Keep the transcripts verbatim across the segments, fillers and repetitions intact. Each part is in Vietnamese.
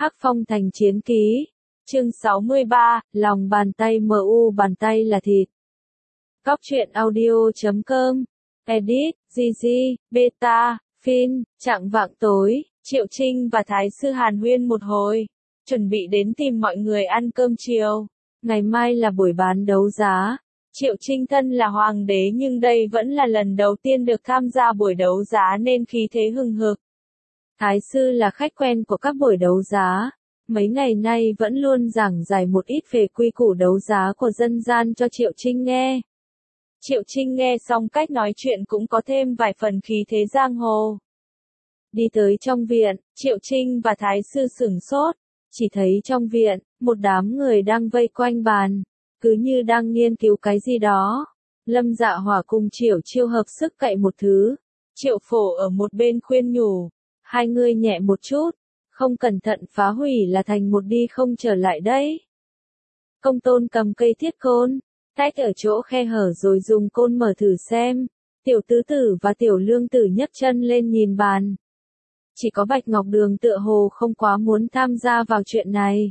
Hắc Phong Thành Chiến Ký, chương sáu mươi ba, lòng bàn tay em u bàn tay là thịt. Góc truyện audio chấm com, edit, Gigi, beta, fin, chạng vạng tối, Triệu Trinh và Thái sư hàn huyên một hồi, chuẩn bị đến tìm mọi người ăn cơm chiều. Ngày mai là buổi bán đấu giá. Triệu Trinh thân là hoàng đế nhưng đây vẫn là lần đầu tiên được tham gia buổi đấu giá nên khí thế hừng hực. Thái sư là khách quen của các buổi đấu giá, mấy ngày nay vẫn luôn giảng giải một ít về quy củ đấu giá của dân gian cho Triệu Trinh nghe. Triệu Trinh nghe xong cách nói chuyện cũng có thêm vài phần khí thế giang hồ. Đi tới trong viện, Triệu Trinh và Thái sư sửng sốt, chỉ thấy trong viện, một đám người đang vây quanh bàn, cứ như đang nghiên cứu cái gì đó. Lâm Dạ Hỏa cùng Triệu Chiêu hợp sức cậy một thứ. Triệu Phổ ở một bên khuyên nhủ, hai người nhẹ một chút, không cẩn thận phá hủy là thành một đi không trở lại đấy. Công Tôn cầm cây thiết côn, tách ở chỗ khe hở rồi dùng côn mở thử xem. Tiểu Tứ Tử và Tiểu Lương Tử nhấc chân lên nhìn bàn. Chỉ có Bạch Ngọc Đường tựa hồ không quá muốn tham gia vào chuyện này.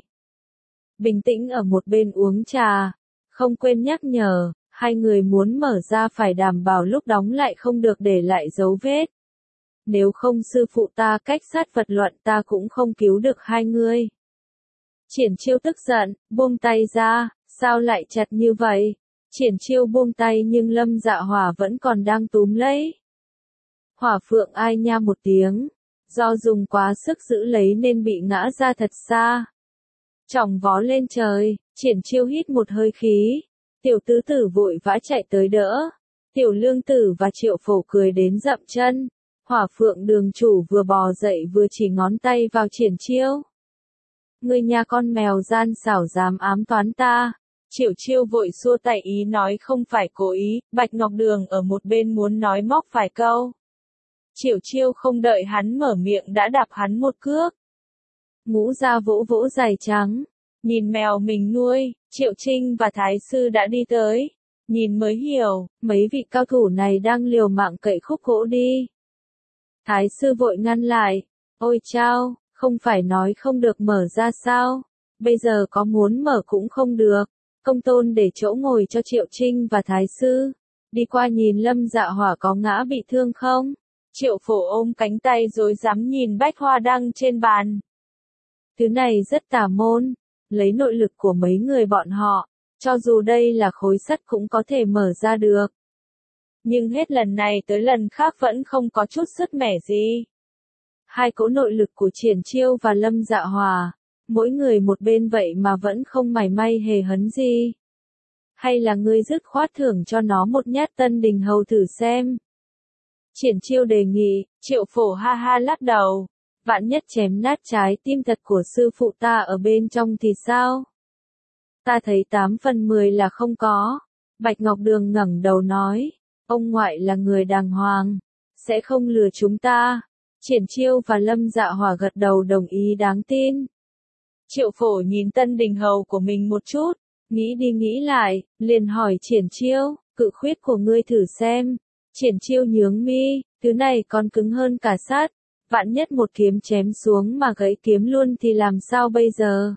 Bình tĩnh ở một bên uống trà, không quên nhắc nhở, hai người muốn mở ra phải đảm bảo lúc đóng lại không được để lại dấu vết. Nếu không sư phụ ta cách sát vật luận ta cũng không cứu được hai người. Triển Chiêu tức giận, buông tay ra, sao lại chặt như vậy? Triển Chiêu buông tay nhưng Lâm Dạ Hỏa vẫn còn đang túm lấy. Hỏa Phượng ai nha một tiếng, do dùng quá sức giữ lấy nên bị ngã ra thật xa. Chỏng vó lên trời, Triển Chiêu hít một hơi khí. Tiểu Tứ Tử vội vã chạy tới đỡ. Tiểu Lương Tử và Triệu Phổ cười đến dậm chân. Hỏa Phượng đường chủ vừa bò dậy vừa chỉ ngón tay vào Triển Chiêu. Ngươi nhà con mèo gian xảo dám ám toán ta. Triệu Chiêu vội xua tay ý nói không phải cố ý, Bạch Ngọc Đường ở một bên muốn nói móc vài câu. Triệu Chiêu không đợi hắn mở miệng đã đạp hắn một cước. Ngũ ra vỗ vỗ giày trắng. Nhìn mèo mình nuôi, Triệu Trinh và Thái sư đã đi tới. Nhìn mới hiểu, mấy vị cao thủ này đang liều mạng cậy khúc gỗ đi. Thái sư vội ngăn lại. Ôi chao, không phải nói không được mở ra sao? Bây giờ có muốn mở cũng không được. Công Tôn để chỗ ngồi cho Triệu Trinh và Thái sư. Đi qua nhìn Lâm Dạ Hỏa có ngã bị thương không? Triệu Phổ ôm cánh tay rồi dám nhìn bách hoa đăng trên bàn. Thứ này rất tà môn. Lấy nội lực của mấy người bọn họ, cho dù đây là khối sắt cũng có thể mở ra được. Nhưng hết lần này tới lần khác vẫn không có chút sức mẻ gì. Hai cỗ nội lực của Triển Chiêu và Lâm Dạ Hỏa, mỗi người một bên vậy mà vẫn không mảy may hề hấn gì. Hay là ngươi dứt khoát thưởng cho nó một nhát Tân Đình Hầu thử xem. Triển Chiêu đề nghị, Triệu Phổ ha ha lắc đầu. Vạn nhất chém nát trái tim thật của sư phụ ta ở bên trong thì sao? Ta thấy tám phần mười là không có. Bạch Ngọc Đường ngẩng đầu nói, ông ngoại là người đàng hoàng, sẽ không lừa chúng ta. Triển Chiêu và Lâm Dạ Hỏa gật đầu đồng ý đáng tin. Triệu Phổ nhìn Tân Đình Hầu của mình một chút, nghĩ đi nghĩ lại, liền hỏi Triển Chiêu, cự khuyết của ngươi thử xem. Triển Chiêu nhướng mi, thứ này còn cứng hơn cả sắt. Vạn nhất một kiếm chém xuống mà gãy kiếm luôn thì làm sao bây giờ?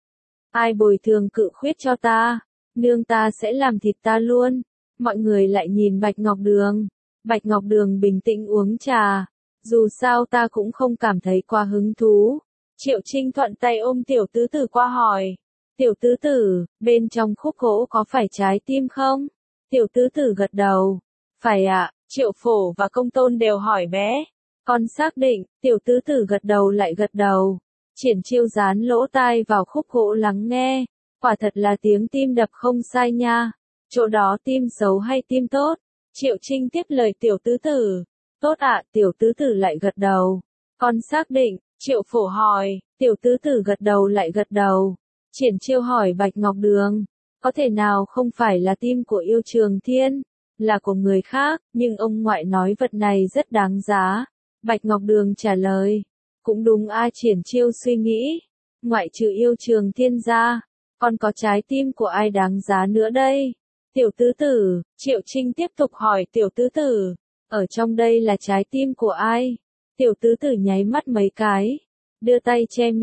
Ai bồi thường cự khuyết cho ta? Nương ta sẽ làm thịt ta luôn. Mọi người lại nhìn Bạch Ngọc Đường. Bạch Ngọc Đường bình tĩnh uống trà. Dù sao ta cũng không cảm thấy quá hứng thú. Triệu Trinh thuận tay ôm Tiểu Tứ Tử qua hỏi. Tiểu Tứ Tử, bên trong khúc gỗ có phải trái tim không? Tiểu Tứ Tử gật đầu. Phải ạ, Triệu Phổ và Công Tôn đều hỏi bé. Con xác định, Tiểu Tứ Tử gật đầu lại gật đầu. Triển Chiêu dán lỗ tai vào khúc gỗ lắng nghe. Quả thật là tiếng tim đập không sai nha. Chỗ đó tim xấu hay tim tốt? Triệu Trinh tiếp lời Tiểu Tứ Tử. Tốt ạ, Tiểu Tứ Tử lại gật đầu. Con xác định, Triệu Phổ hỏi. Tiểu Tứ Tử gật đầu lại gật đầu. Triển Chiêu hỏi Bạch Ngọc Đường. Có thể nào không phải là tim của Yêu Trường Thiên? Là của người khác, nhưng ông ngoại nói vật này rất đáng giá. Bạch Ngọc Đường trả lời. Cũng đúng a. Triển Chiêu suy nghĩ. Ngoại trừ Yêu Trường Thiên ra, còn có trái tim của ai đáng giá nữa đây? Tiểu Tứ Tử, Triệu Trinh tiếp tục hỏi Tiểu Tứ Tử. Ở trong đây là trái tim của ai? Tiểu Tứ Tử nháy mắt mấy cái. Đưa tay che miệng,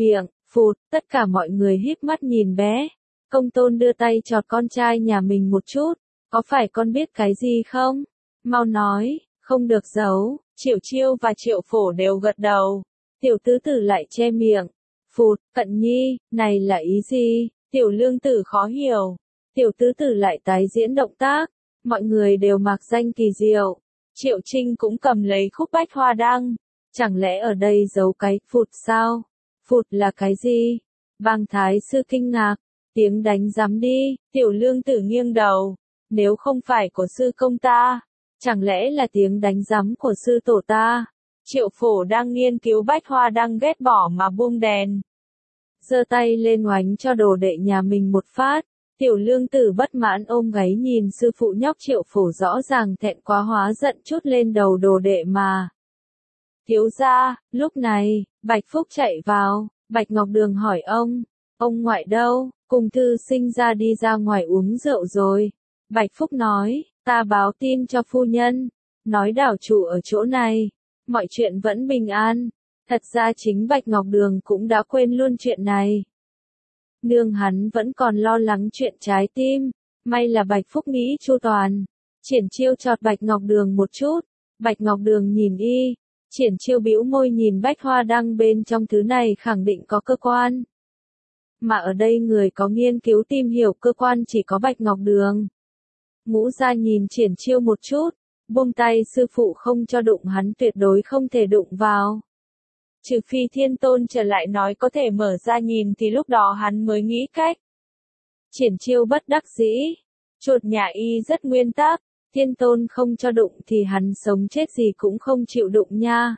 Phụt, tất cả mọi người híp mắt nhìn bé. Công tôn đưa tay chọt con trai nhà mình một chút. Có phải con biết cái gì không? Mau nói, không được giấu. Triệu Chiêu và Triệu Phổ đều gật đầu. Tiểu tứ tử lại che miệng. Phụt, Cận Nhi, này là ý gì? Tiểu lương tử khó hiểu. Tiểu tứ tử lại tái diễn động tác. Mọi người đều mặc danh kỳ diệu. Triệu Trinh cũng cầm lấy khúc bách hoa đăng. Chẳng lẽ ở đây giấu cái phụt sao? Phụt là cái gì? Bang thái sư kinh ngạc. Tiếng đánh giám đi. Tiểu lương tử nghiêng đầu. Nếu không phải của sư công ta, chẳng lẽ là tiếng đánh giám của sư tổ ta? Triệu Phổ đang nghiên cứu bách hoa đăng ghét bỏ mà buông đèn. Giơ tay lên oánh cho đồ đệ nhà mình một phát. Tiểu lương tử bất mãn ôm gáy nhìn sư phụ nhóc Triệu Phổ rõ ràng thẹn quá hóa giận chút lên đầu đồ đệ mà. Thiếu gia, lúc này, Bạch Phúc chạy vào, Bạch Ngọc Đường hỏi ông, ông ngoại đâu, cùng thư sinh ra đi ra ngoài uống rượu rồi. Bạch Phúc nói, ta báo tin cho phu nhân, nói đảo chủ ở chỗ này, mọi chuyện vẫn bình an. Thật ra chính Bạch Ngọc Đường cũng đã quên luôn chuyện này. Nương hắn vẫn còn lo lắng chuyện trái tim, may là Bạch Phúc nghĩ chu toàn. Triển Chiêu chọt Bạch Ngọc Đường một chút, Bạch Ngọc Đường nhìn y, Triển Chiêu bĩu môi nhìn bách hoa đăng bên trong thứ này khẳng định có cơ quan. Mà ở đây người có nghiên cứu tìm hiểu cơ quan chỉ có Bạch Ngọc Đường. Ngũ Gia nhìn Triển Chiêu một chút, buông tay sư phụ không cho đụng hắn tuyệt đối không thể đụng vào. Trừ phi Thiên Tôn trở lại nói có thể mở ra nhìn thì lúc đó hắn mới nghĩ cách. Triển Chiêu bất đắc dĩ, chuột nhà y rất nguyên tắc, Thiên Tôn không cho đụng thì hắn sống chết gì cũng không chịu đụng nha.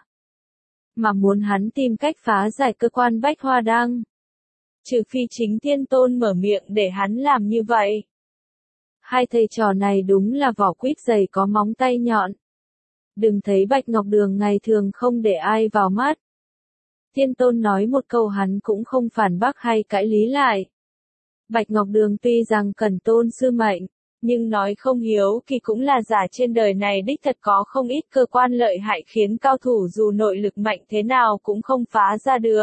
Mà muốn hắn tìm cách phá giải cơ quan bách hoa đăng. Trừ phi chính Thiên Tôn mở miệng để hắn làm như vậy. Hai thầy trò này đúng là vỏ quýt dày có móng tay nhọn. Đừng thấy Bạch Ngọc Đường ngày thường không để ai vào mắt. Thiên Tôn nói một câu hắn cũng không phản bác hay cãi lý lại. Bạch Ngọc Đường tuy rằng cần tôn sư mệnh, nhưng nói không hiếu kỳ cũng là giả, trên đời này đích thật có không ít cơ quan lợi hại khiến cao thủ dù nội lực mạnh thế nào cũng không phá ra được.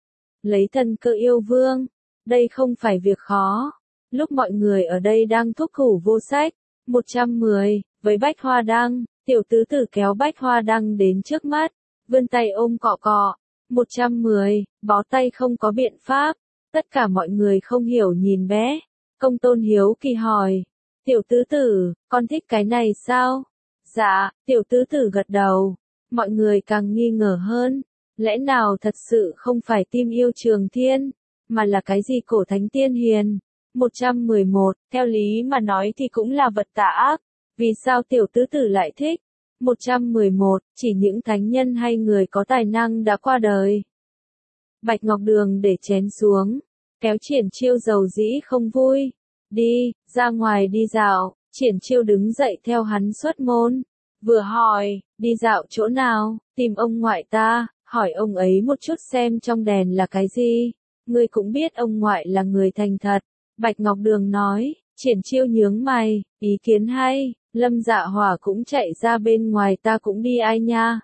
Lấy thần cơ yêu vương, đây không phải việc khó. Lúc mọi người ở đây đang thúc thủ vô sách, một trăm mười, với bách hoa đăng, tiểu tứ tử kéo bách hoa đăng đến trước mắt, vươn tay ôm cọ cọ. một trăm mười, bó tay không có biện pháp, tất cả mọi người không hiểu nhìn bé. Công tôn hiếu kỳ hỏi, tiểu tứ tử, con thích cái này sao? Dạ, tiểu tứ tử gật đầu. Mọi người càng nghi ngờ hơn, lẽ nào thật sự không phải tim yêu Trường Thiên, mà là cái gì cổ thánh tiên hiền? một trăm mười một, theo lý mà nói thì cũng là vật tà ác, vì sao tiểu tứ tử lại thích? một trăm mười một, chỉ những thánh nhân hay người có tài năng đã qua đời. Bạch Ngọc Đường để chén xuống, kéo Triển Chiêu dầu dĩ không vui. Đi, ra ngoài đi dạo. Triển Chiêu đứng dậy theo hắn xuất môn. Vừa hỏi, đi dạo chỗ nào, tìm ông ngoại ta, hỏi ông ấy một chút xem trong đèn là cái gì. Ngươi cũng biết ông ngoại là người thành thật. Bạch Ngọc Đường nói. Triển Chiêu nhướng mày, ý kiến hay. Lâm Dạ Hỏa cũng chạy ra bên ngoài, ta cũng đi ai nha.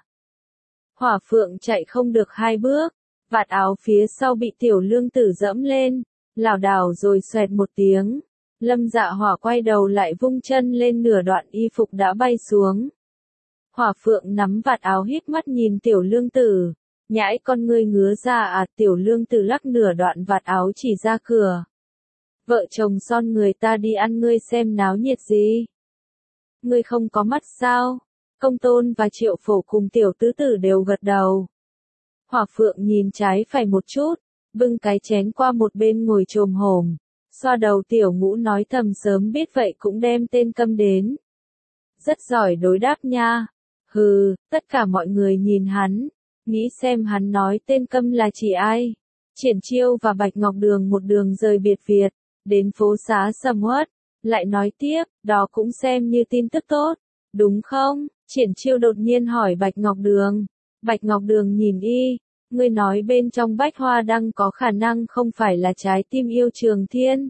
Hỏa Phượng chạy không được hai bước, vạt áo phía sau bị tiểu lương tử dẫm lên, lảo đảo rồi xoẹt một tiếng. Lâm Dạ Hỏa quay đầu lại vung chân lên, nửa đoạn y phục đã bay xuống. Hỏa Phượng nắm vạt áo híp mắt nhìn tiểu lương tử, nhãi con ngươi ngứa ra à. Tiểu lương tử lắc nửa đoạn vạt áo chỉ ra cửa. Vợ chồng son người ta đi ăn, ngươi xem náo nhiệt gì? Ngươi không có mắt sao? Công tôn và Triệu Phổ cùng tiểu tứ tử đều gật đầu. Hỏa Phượng nhìn trái phải một chút, bưng cái chén qua một bên ngồi chồm hổm, xoa đầu tiểu ngũ nói thầm, sớm biết vậy cũng đem tên câm đến. Rất giỏi đối đáp nha. Hừ, tất cả mọi người nhìn hắn, nghĩ xem hắn nói tên câm là chỉ ai. Triển Chiêu và Bạch Ngọc Đường một đường rời biệt Việt, đến phố xá sầm uất. Lại nói tiếp, đó cũng xem như tin tức tốt, đúng không? Triển Chiêu đột nhiên hỏi Bạch Ngọc Đường. Bạch Ngọc Đường nhìn y, ngươi nói bên trong bách hoa đăng có khả năng không phải là trái tim yêu Trường Thiên.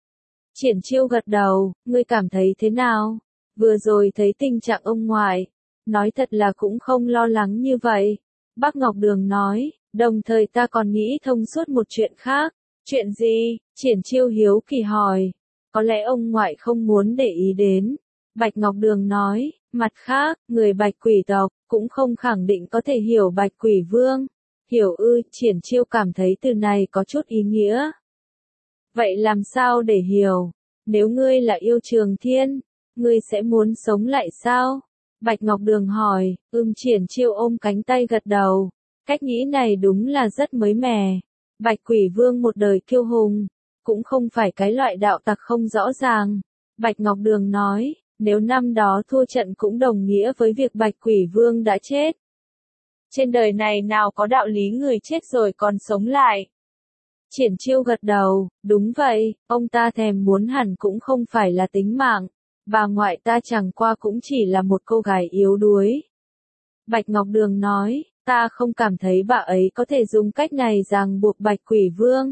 Triển Chiêu gật đầu, ngươi cảm thấy thế nào? Vừa rồi thấy tình trạng ông ngoại, nói thật là cũng không lo lắng như vậy. Bác Ngọc Đường nói, Đồng thời ta còn nghĩ thông suốt một chuyện khác. Chuyện gì? Triển Chiêu hiếu kỳ hỏi. Có lẽ ông ngoại không muốn để ý đến. Bạch Ngọc Đường nói, mặt khác, người Bạch Quỷ tộc cũng không khẳng định có thể hiểu Bạch Quỷ Vương. Hiểu ư? Triển Chiêu cảm thấy từ này có chút ý nghĩa. Vậy làm sao để hiểu? Nếu ngươi là yêu Trường Thiên, ngươi sẽ muốn sống lại sao? Bạch Ngọc Đường hỏi. Ưm. Triển Chiêu ôm cánh tay gật đầu. Cách nghĩ này đúng là rất mới mẻ. Bạch Quỷ Vương một đời kiêu hùng, cũng không phải cái loại đạo tặc không rõ ràng. Bạch Ngọc Đường nói, nếu năm đó thua trận cũng đồng nghĩa với việc Bạch Quỷ Vương đã chết. Trên đời này nào có đạo lý người chết rồi còn sống lại. Triển Chiêu gật đầu, đúng vậy, ông ta thèm muốn hẳn cũng không phải là tính mạng. Bà ngoại ta chẳng qua cũng chỉ là một cô gái yếu đuối. Bạch Ngọc Đường nói, ta không cảm thấy bà ấy có thể dùng cách này ràng buộc Bạch Quỷ Vương.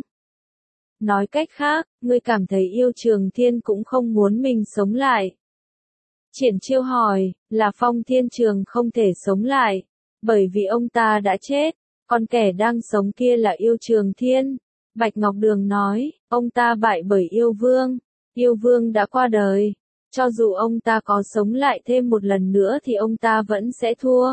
Nói cách khác, ngươi cảm thấy yêu Trường Thiên cũng không muốn mình sống lại. Triển Chiêu hỏi, là Phong Thiên Trường không thể sống lại, bởi vì ông ta đã chết, còn kẻ đang sống kia là yêu Trường Thiên. Bạch Ngọc Đường nói, ông ta bại bởi yêu vương, yêu vương đã qua đời, cho dù ông ta có sống lại thêm một lần nữa thì ông ta vẫn sẽ thua.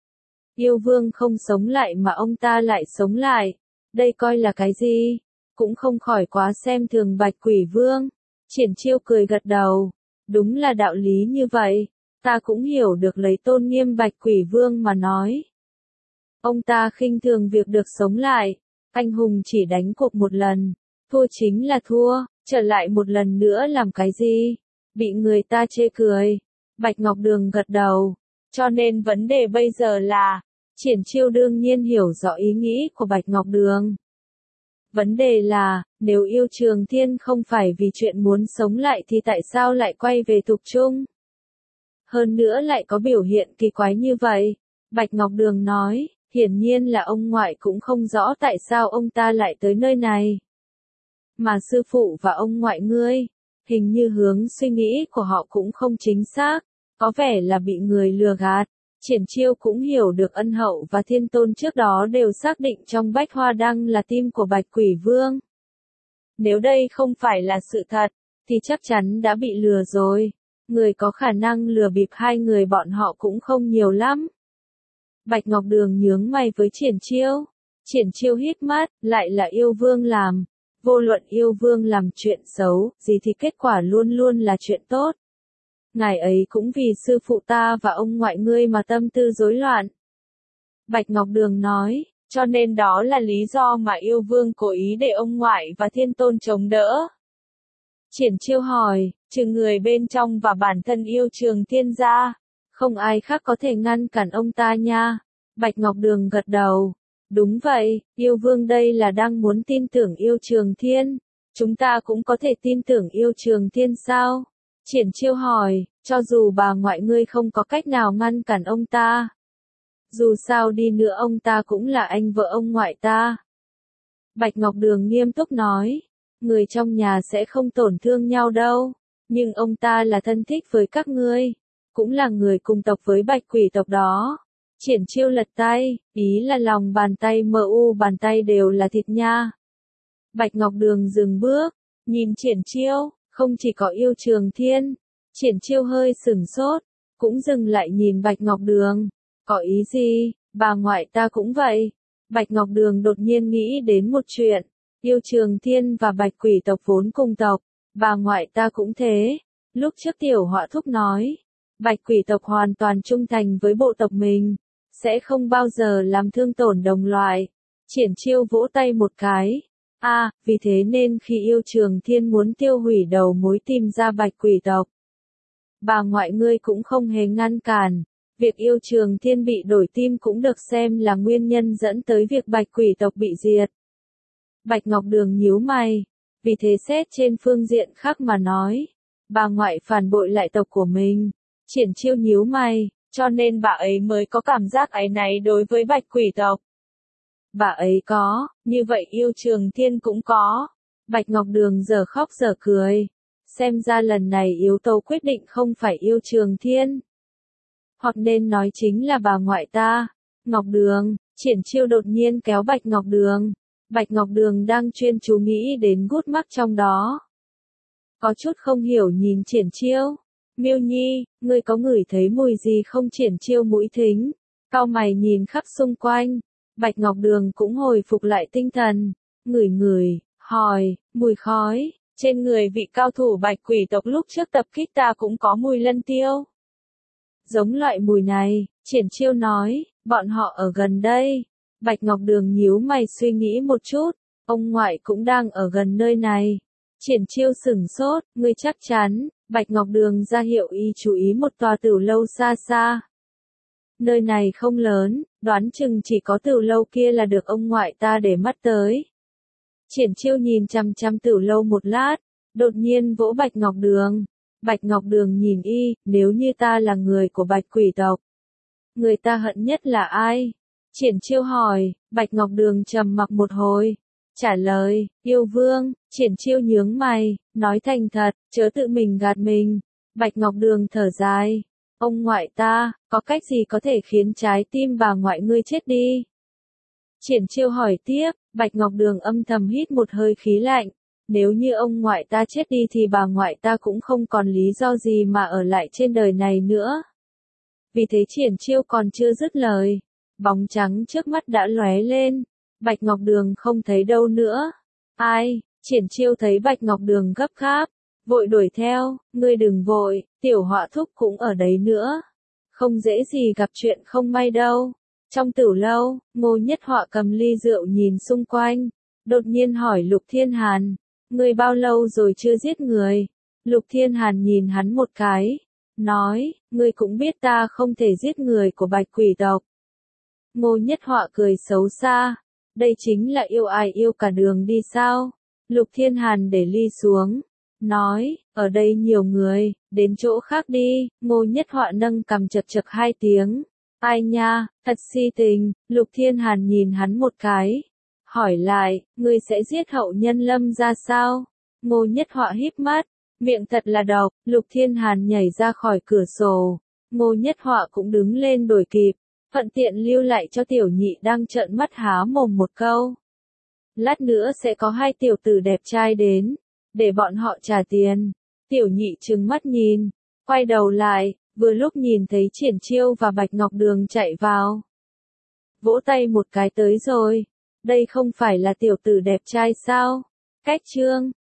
Yêu vương không sống lại mà ông ta lại sống lại, đây coi là cái gì? Cũng không khỏi quá xem thường Bạch Quỷ Vương. Triển Chiêu cười gật đầu, đúng là đạo lý như vậy, ta cũng hiểu được lấy tôn nghiêm Bạch Quỷ Vương mà nói. Ông ta khinh thường việc được sống lại, anh hùng chỉ đánh cuộc một lần, thua chính là thua, trở lại một lần nữa làm cái gì? Bị người ta chê cười. Bạch Ngọc Đường gật đầu, cho nên vấn đề bây giờ là, Triển Chiêu đương nhiên hiểu rõ ý nghĩ của Bạch Ngọc Đường. Vấn đề là, nếu yêu Trường Thiên không phải vì chuyện muốn sống lại thì tại sao lại quay về Thục Trung? Hơn nữa lại có biểu hiện kỳ quái như vậy. Bạch Ngọc Đường nói, hiển nhiên là ông ngoại cũng không rõ tại sao ông ta lại tới nơi này. Mà sư phụ và ông ngoại ngươi, hình như hướng suy nghĩ của họ cũng không chính xác, có vẻ là bị người lừa gạt. Triển Chiêu cũng hiểu được Ân Hậu và Thiên Tôn trước đó đều xác định trong Bách Hoa Đăng là tim của Bạch Quỷ Vương. Nếu đây không phải là sự thật, thì chắc chắn đã bị lừa rồi. Người có khả năng lừa bịp hai người bọn họ cũng không nhiều lắm. Bạch Ngọc Đường nhướng mày với Triển Chiêu. Triển Chiêu hít mắt, lại là yêu vương làm. Vô luận yêu vương làm chuyện xấu, gì thì kết quả luôn luôn là chuyện tốt. Ngài ấy cũng vì sư phụ ta và ông ngoại ngươi mà tâm tư rối loạn. Bạch Ngọc Đường nói, cho nên đó là lý do mà yêu vương cố ý để ông ngoại và Thiên Tôn chống đỡ. Triển Chiêu hỏi, trừ người bên trong và bản thân yêu Trường Thiên ra, không ai khác có thể ngăn cản ông ta nha. Bạch Ngọc Đường gật đầu. Đúng vậy, yêu vương đây là đang muốn tin tưởng yêu Trường Thiên. Chúng ta cũng có thể tin tưởng yêu Trường Thiên sao? Triển Chiêu hỏi, cho dù bà ngoại ngươi không có cách nào ngăn cản ông ta. Dù sao đi nữa ông ta cũng là anh vợ ông ngoại ta. Bạch Ngọc Đường nghiêm túc nói, người trong nhà sẽ không tổn thương nhau đâu, nhưng ông ta là thân thích với các ngươi, cũng là người cùng tộc với Bạch Quỷ tộc đó. Triển Chiêu lật tay, ý là lòng bàn tay mờ u bàn tay đều là thịt nha. Bạch Ngọc Đường dừng bước, nhìn Triển Chiêu, không chỉ có yêu Trường Thiên. Triển Chiêu hơi sửng sốt, cũng dừng lại nhìn Bạch Ngọc Đường. Có ý gì? Bà ngoại ta cũng vậy. Bạch Ngọc Đường đột nhiên nghĩ đến một chuyện. Yêu Trường Thiên và Bạch Quỷ tộc vốn cùng tộc. Bà ngoại ta cũng thế. Lúc trước Tiểu Họa Thúc nói, Bạch Quỷ tộc hoàn toàn trung thành với bộ tộc mình, sẽ không bao giờ làm thương tổn đồng loại. Triển Chiêu vỗ tay một cái. A, à, vì thế nên khi yêu Trường Thiên muốn tiêu hủy đầu mối tìm ra Bạch Quỷ tộc, bà ngoại ngươi cũng không hề ngăn cản. Việc yêu Trường Thiên bị đổi tim cũng được xem là nguyên nhân dẫn tới việc Bạch Quỷ tộc bị diệt. Bạch Ngọc Đường nhíu mày. Vì thế xét trên phương diện khác mà nói, bà ngoại phản bội lại tộc của mình. Triển Chiêu nhíu mày, cho nên bà ấy mới có cảm giác áy náy đối với Bạch Quỷ tộc. Bà ấy có, như vậy yêu Trường Thiên cũng có. Bạch Ngọc Đường giờ khóc giờ cười. Xem ra lần này yếu tố quyết định không phải yêu Trường Thiên, hoặc nên nói chính là bà ngoại ta. Ngọc Đường, Triển Chiêu đột nhiên kéo Bạch Ngọc Đường. Bạch Ngọc Đường đang chuyên chú nghĩ đến gút mắc trong đó. Có chút không hiểu nhìn Triển Chiêu. Miêu Nhi, ngươi có ngửi thấy mùi gì không? Triển Chiêu mũi thính, cau mày nhìn khắp xung quanh. Bạch Ngọc Đường cũng hồi phục lại tinh thần, ngửi ngửi, hỏi, mùi khói, trên người vị cao thủ Bạch Quỷ tộc lúc trước tập kích ta cũng có mùi lân tiêu. Giống loại mùi này, Triển Chiêu nói, bọn họ ở gần đây. Bạch Ngọc Đường nhíu mày suy nghĩ một chút, ông ngoại cũng đang ở gần nơi này. Triển Chiêu sửng sốt, ngươi chắc chắn? Bạch Ngọc Đường ra hiệu y chú ý một tòa tửu lâu xa xa. Nơi này không lớn, đoán chừng chỉ có tửu lâu kia là được ông ngoại ta để mắt tới. Triển Chiêu nhìn chăm chăm tửu lâu một lát, đột nhiên vỗ Bạch Ngọc Đường. Bạch Ngọc Đường nhìn y, nếu như ta là người của Bạch Quỷ tộc, người ta hận nhất là ai? Triển Chiêu hỏi. Bạch Ngọc Đường trầm mặc một hồi, trả lời, yêu vương. Triển Chiêu nhướng mày, nói thành thật, chớ tự mình gạt mình. Bạch Ngọc Đường thở dài, ông ngoại ta, có cách gì có thể khiến trái tim bà ngoại ngươi chết đi? Triển Chiêu hỏi tiếp. Bạch Ngọc Đường âm thầm hít một hơi khí lạnh, nếu như ông ngoại ta chết đi thì bà ngoại ta cũng không còn lý do gì mà ở lại trên đời này nữa. Vì thế Triển Chiêu còn chưa dứt lời, bóng trắng trước mắt đã lóe lên, Bạch Ngọc Đường không thấy đâu nữa. Ai? Triển Chiêu thấy Bạch Ngọc Đường gấp gáp, vội đuổi theo, ngươi đừng vội, tiểu họa thúc cũng ở đấy nữa. Không dễ gì gặp chuyện không may đâu. Trong tửu lâu, Ngô Nhất Họa cầm ly rượu nhìn xung quanh, đột nhiên hỏi Lục Thiên Hàn, ngươi bao lâu rồi chưa giết người? Lục Thiên Hàn nhìn hắn một cái, nói, ngươi cũng biết ta không thể giết người của Bạch Quỷ tộc. Ngô Nhất Họa cười xấu xa, đây chính là yêu ai yêu cả đường đi sao? Lục Thiên Hàn để ly xuống, nói, ở đây nhiều người, đến chỗ khác đi. Ngô Nhất Họa nâng cằm chật chật hai tiếng, ai nha, thật si tình. Lục Thiên Hàn nhìn hắn một cái, hỏi lại, ngươi sẽ giết Hậu Nhân Lâm ra sao? Ngô Nhất Họa híp mắt, miệng thật là độc. Lục Thiên Hàn nhảy ra khỏi cửa sổ, Ngô Nhất Họa cũng đứng lên đuổi kịp, thuận tiện lưu lại cho tiểu nhị đang trợn mắt há mồm một câu. Lát nữa sẽ có hai tiểu tử đẹp trai đến, để bọn họ trả tiền. Tiểu nhị trừng mắt nhìn, quay đầu lại, vừa lúc nhìn thấy Triển Chiêu và Bạch Ngọc Đường chạy vào. Vỗ tay một cái, tới rồi, đây không phải là tiểu tử đẹp trai sao? Cách chương